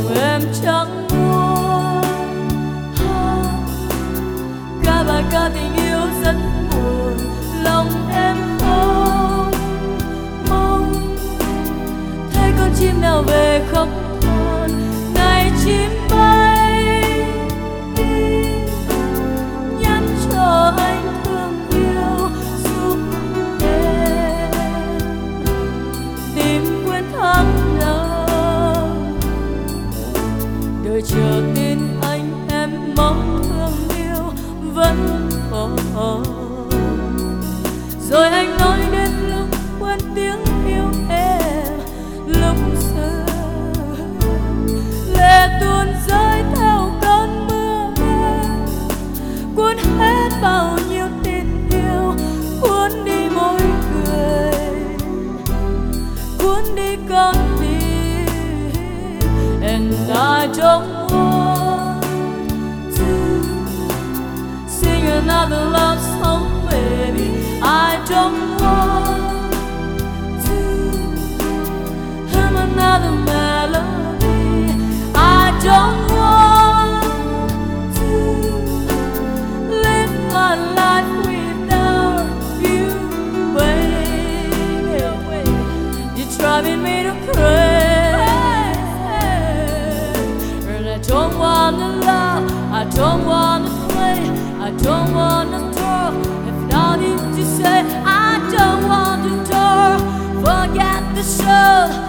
em chẳng muốn. Ca bài ca tình yêu rất buồn, lòng em không mong thấy con chim nào về khóc than. Ngày chim bay đi nhắn cho anh thương yêu, giúp em tìm quên tháng năm. Đợi chờ tin anh em mong thương yêu vẫn còn. Rồi anh nói đến lúc quên tiếng yêu em, lúc xưa lệ tuôn rơi theo cơn mưa em, cuốn hết bao nhiêu tình yêu, cuốn đi môi cười, cuốn đi con tim. And I don't want to sing another love song, baby. I don't want to hum another melody. I don't want to live my life without you, baby. You're driving me to crazy, and I don't wanna love, I don't wanna play, I don't wanna talk. If not, if you say I don't want to talk, forget the show.